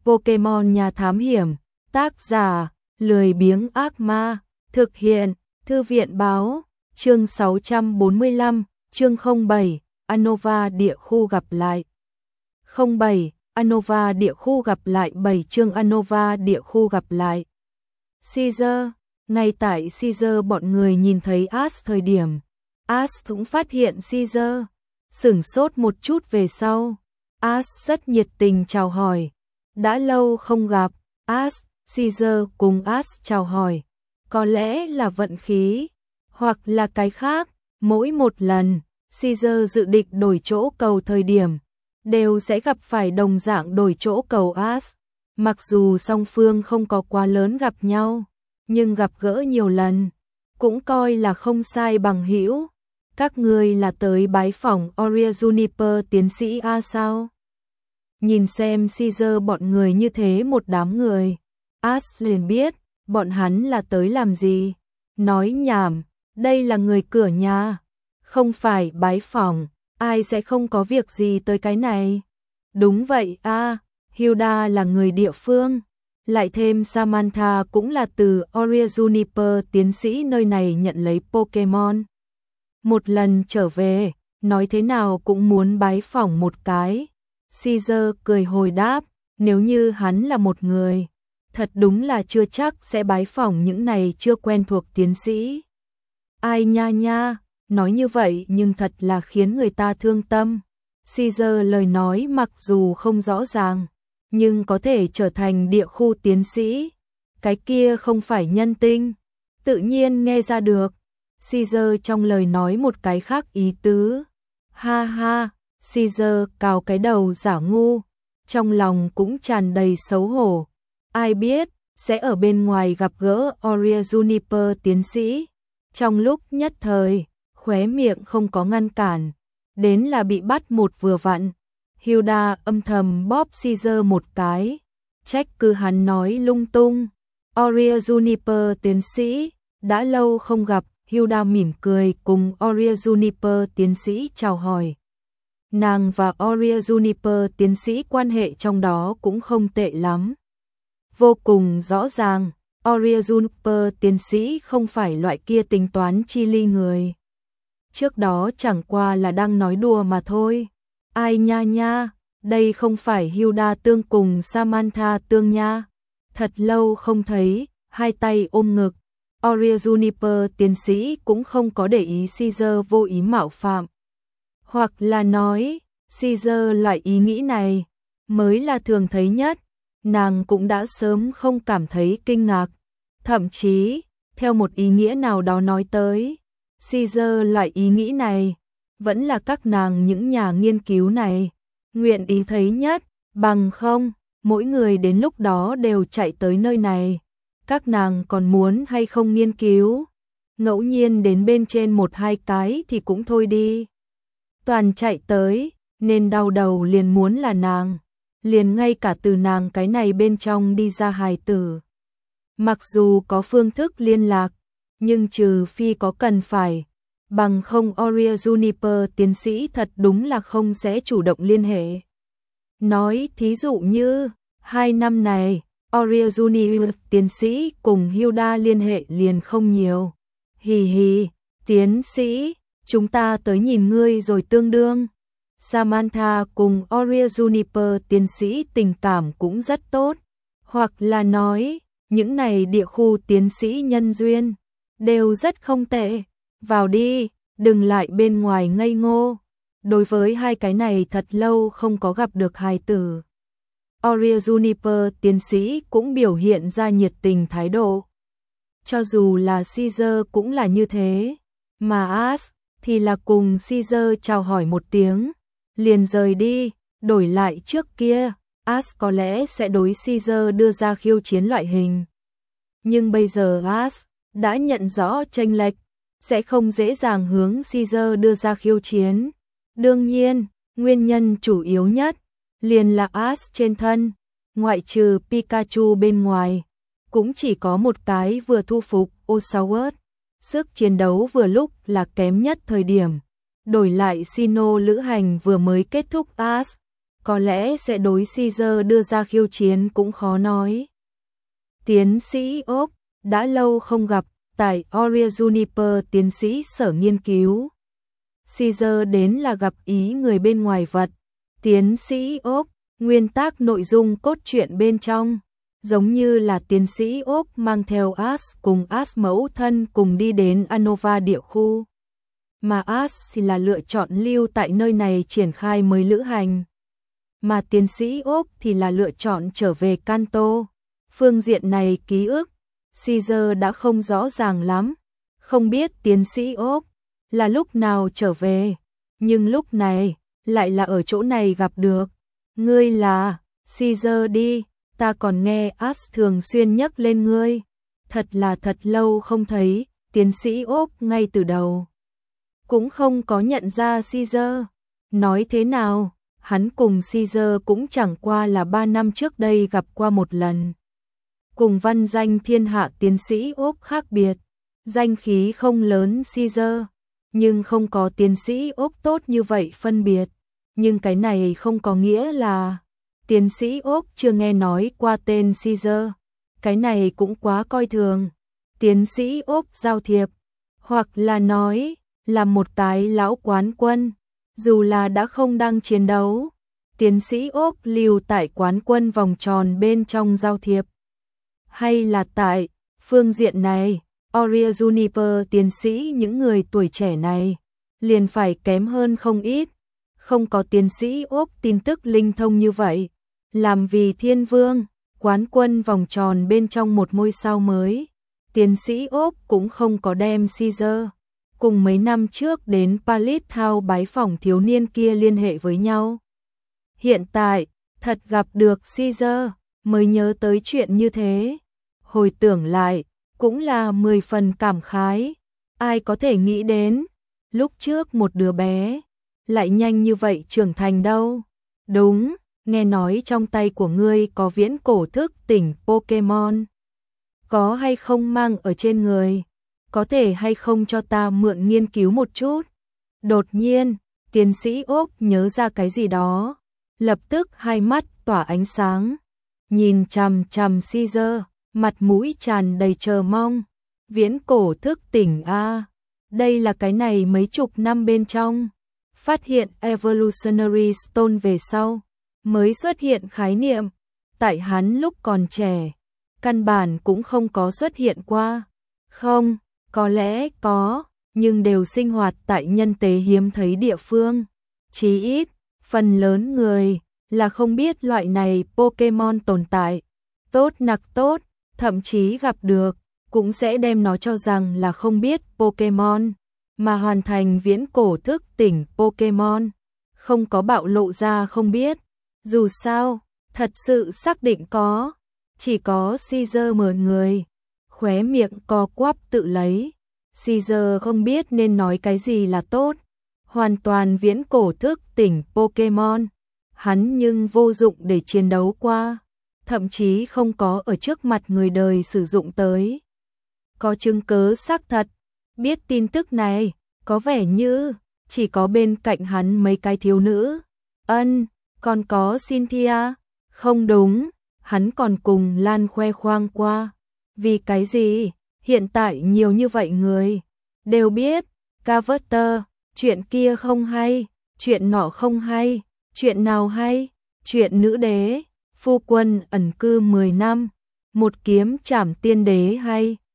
Pokemon nhà thám hiểm, tác giả, lười biếng ác ma, thực hiện, thư viện báo, chương 645, chương 07, Unova địa khu gặp lại. 07, Unova địa khu gặp lại 7 chương Unova địa khu gặp lại. Caesar, ngay tại Caesar bọn người nhìn thấy Ash thời điểm, Ash cũng phát hiện Caesar, sửng sốt một chút về sau. Ash rất nhiệt tình chào hỏi. Đã lâu không gặp, Ash, Caesar cùng Ash chào hỏi. Có lẽ là vận khí, hoặc là cái khác, mỗi một lần, Caesar dự định đổi chỗ cầu thời điểm, đều sẽ gặp phải đồng dạng đổi chỗ cầu Ash. Mặc dù song phương không có quá lớn gặp nhau, nhưng gặp gỡ nhiều lần, cũng coi là không sai bằng hữu. Các người là tới bái phỏng Aurea Juniper tiến sĩ A sao? Nhìn xem Caesar bọn người như thế một đám người, Ash liền biết, bọn hắn là tới làm gì. Nói nhảm, đây là người cửa nhà, không phải bái phỏng, ai sẽ không có việc gì tới cái này. Đúng vậy a, Hilda là người địa phương, lại thêm Samantha cũng là từ Aurea Juniper tiến sĩ nơi này nhận lấy Pokemon. Một lần trở về, nói thế nào cũng muốn bái phỏng một cái. Caesar cười hồi đáp, nếu như hắn là một người, thật đúng là chưa chắc sẽ bái phỏng những này chưa quen thuộc tiến sĩ. Ai nha nha, nói như vậy nhưng thật là khiến người ta thương tâm. Caesar lời nói mặc dù không rõ ràng, nhưng có thể trở thành địa khu tiến sĩ. Cái kia không phải nhân tinh, tự nhiên nghe ra được. Caesar trong lời nói một cái khác ý tứ. Ha ha, Caesar cào cái đầu giả ngu, trong lòng cũng tràn đầy xấu hổ. Ai biết, sẽ ở bên ngoài gặp gỡ Aurea Juniper tiến sĩ. Trong lúc nhất thời, khóe miệng không có ngăn cản, đến là bị bắt một vừa vặn. Hilda âm thầm bóp Caesar một cái, trách cứ hắn nói lung tung. Aurea Juniper tiến sĩ, đã lâu không gặp. Hilda mỉm cười cùng Aurea Juniper tiến sĩ chào hỏi. Nàng và Aurea Juniper tiến sĩ quan hệ trong đó cũng không tệ lắm. Vô cùng rõ ràng, Aurea Juniper tiến sĩ không phải loại kia tính toán chi ly người. Trước đó chẳng qua là đang nói đùa mà thôi. Ai nha nha, đây không phải Hilda tương cùng Samantha tương nha. Thật lâu không thấy, hai tay ôm ngực. Aurea Juniper tiến sĩ cũng không có để ý Caesar vô ý mạo phạm. Hoặc là nói, Caesar loại ý nghĩ này mới là thường thấy nhất. Nàng cũng đã sớm không cảm thấy kinh ngạc. Thậm chí, theo một ý nghĩa nào đó nói tới, Caesar loại ý nghĩ này vẫn là các nàng những nhà nghiên cứu này nguyện ý thấy nhất, bằng không, mỗi người đến lúc đó đều chạy tới nơi này. Các nàng còn muốn hay không nghiên cứu, ngẫu nhiên đến bên trên một hai cái thì cũng thôi đi. Toàn chạy tới, nên đau đầu liền muốn là nàng, liền ngay cả từ nàng cái này bên trong đi ra hài tử. Mặc dù có phương thức liên lạc, nhưng trừ phi có cần phải, bằng không Aurea Juniper tiến sĩ thật đúng là không sẽ chủ động liên hệ. Nói thí dụ như, 2 năm này, Aurea Juniper tiến sĩ cùng Hilda liên hệ liền không nhiều. Hì hì, tiến sĩ, chúng ta tới nhìn ngươi rồi tương đương. Samantha cùng Aurea Juniper tiến sĩ tình cảm cũng rất tốt. Hoặc là nói, những này địa khu tiến sĩ nhân duyên, đều rất không tệ. Vào đi, đừng lại bên ngoài ngây ngô. Đối với hai cái này thật lâu không có gặp được hài tử. Aurea Juniper tiến sĩ cũng biểu hiện ra nhiệt tình thái độ. Cho dù là Caesar cũng là như thế, mà Ash thì là cùng Caesar chào hỏi một tiếng, liền rời đi. Đổi lại trước kia, Ash có lẽ sẽ đối Caesar đưa ra khiêu chiến loại hình. Nhưng bây giờ Ash đã nhận rõ chênh lệch, sẽ không dễ dàng hướng Caesar đưa ra khiêu chiến. Đương nhiên, nguyên nhân chủ yếu nhất liền là Ash trên thân, ngoại trừ Pikachu bên ngoài, cũng chỉ có một cái vừa thu phục Oshawott. Sức chiến đấu vừa lúc là kém nhất thời điểm. Đổi lại Sinnoh lữ hành vừa mới kết thúc Ash, có lẽ sẽ đối Caesar đưa ra khiêu chiến cũng khó nói. Tiến sĩ Ốc, đã lâu không gặp, tại Aurea Juniper tiến sĩ sở nghiên cứu. Caesar đến là gặp ý người bên ngoài vật. Tiến sĩ Ốc, nguyên tác nội dung cốt truyện bên trong, giống như là tiến sĩ Ốc mang theo Ash cùng Ash mẫu thân cùng đi đến Anova địa khu. Mà Ash thì là lựa chọn lưu tại nơi này triển khai mới lữ hành. Mà tiến sĩ Ốc thì là lựa chọn trở về Kanto. Phương diện này ký ức, Caesar đã không rõ ràng lắm, không biết tiến sĩ Ốc là lúc nào trở về, nhưng lúc này lại là ở chỗ này gặp được. Ngươi là Caesar đi, ta còn nghe Ash thường xuyên nhắc lên ngươi. Thật là thật lâu không thấy, tiến sĩ Ốc ngay từ đầu cũng không có nhận ra Caesar. Nói thế nào, hắn cùng Caesar cũng chẳng qua là 3 năm trước đây gặp qua một lần. Cùng văn danh thiên hạ tiến sĩ Ốc khác biệt, danh khí không lớn Caesar, nhưng không có tiến sĩ Ốc tốt như vậy phân biệt. Nhưng cái này không có nghĩa là tiến sĩ Ốc chưa nghe nói qua tên Caesar. Cái này cũng quá coi thường. Tiến sĩ Ốc giao thiệp, hoặc là nói là một cái lão quán quân, dù là đã không đang chiến đấu. Tiến sĩ Ốc lưu tại quán quân vòng tròn bên trong giao thiệp. Hay là tại phương diện này, Aurea Juniper tiến sĩ những người tuổi trẻ này liền phải kém hơn không ít. Không có tiến sĩ Ốc tin tức linh thông như vậy. Làm vì thiên vương, quán quân vòng tròn bên trong một ngôi sao mới. Tiến sĩ Ốc cũng không có đem Caesar cùng mấy năm trước đến Palit Thao bái phỏng thiếu niên kia liên hệ với nhau. Hiện tại, thật gặp được Caesar, mới nhớ tới chuyện như thế. Hồi tưởng lại, cũng là 10 phần cảm khái. Ai có thể nghĩ đến, lúc trước một đứa bé lại nhanh như vậy trưởng thành đâu. Đúng, nghe nói trong tay của ngươi có viễn cổ thức tỉnh Pokemon. Có hay không mang ở trên người? Có thể hay không cho ta mượn nghiên cứu một chút? Đột nhiên, tiến sĩ Ốc nhớ ra cái gì đó, lập tức hai mắt tỏa ánh sáng, nhìn chằm chằm Caesar, mặt mũi tràn đầy chờ mong. Viễn cổ thức tỉnh a, đây là cái này mấy chục năm bên trong phát hiện Evolutionary Stone về sau mới xuất hiện khái niệm, tại hắn lúc còn trẻ căn bản cũng không có xuất hiện qua. Không, có lẽ có, nhưng đều sinh hoạt tại nhân tế hiếm thấy địa phương. Chí ít, phần lớn người là không biết loại này Pokemon tồn tại. Tốt nặc tốt, thậm chí gặp được, cũng sẽ đem nó cho rằng là không biết Pokemon, mà hoàn thành viễn cổ thức tỉnh Pokemon. Không có bạo lộ ra không biết. Dù sao, thật sự xác định có, chỉ có Caesar mượn người. Khóe miệng co quắp tự lấy. Caesar không biết nên nói cái gì là tốt. Hoàn toàn viễn cổ thức tỉnh Pokemon. Hắn nhưng vô dụng để chiến đấu qua. Thậm chí không có ở trước mặt người đời sử dụng tới. Có chứng cứ xác thật. Biết tin tức này, có vẻ như chỉ có bên cạnh hắn mấy cái thiếu nữ. Còn có Cynthia. Không đúng, hắn còn cùng Lan khoe khoang qua. Vì cái gì? Hiện tại nhiều như vậy người đều biết Carter, chuyện kia không hay, chuyện nọ không hay, chuyện nào hay? Chuyện nữ đế, phu quân ẩn cư 10 năm, một kiếm trảm tiên đế hay,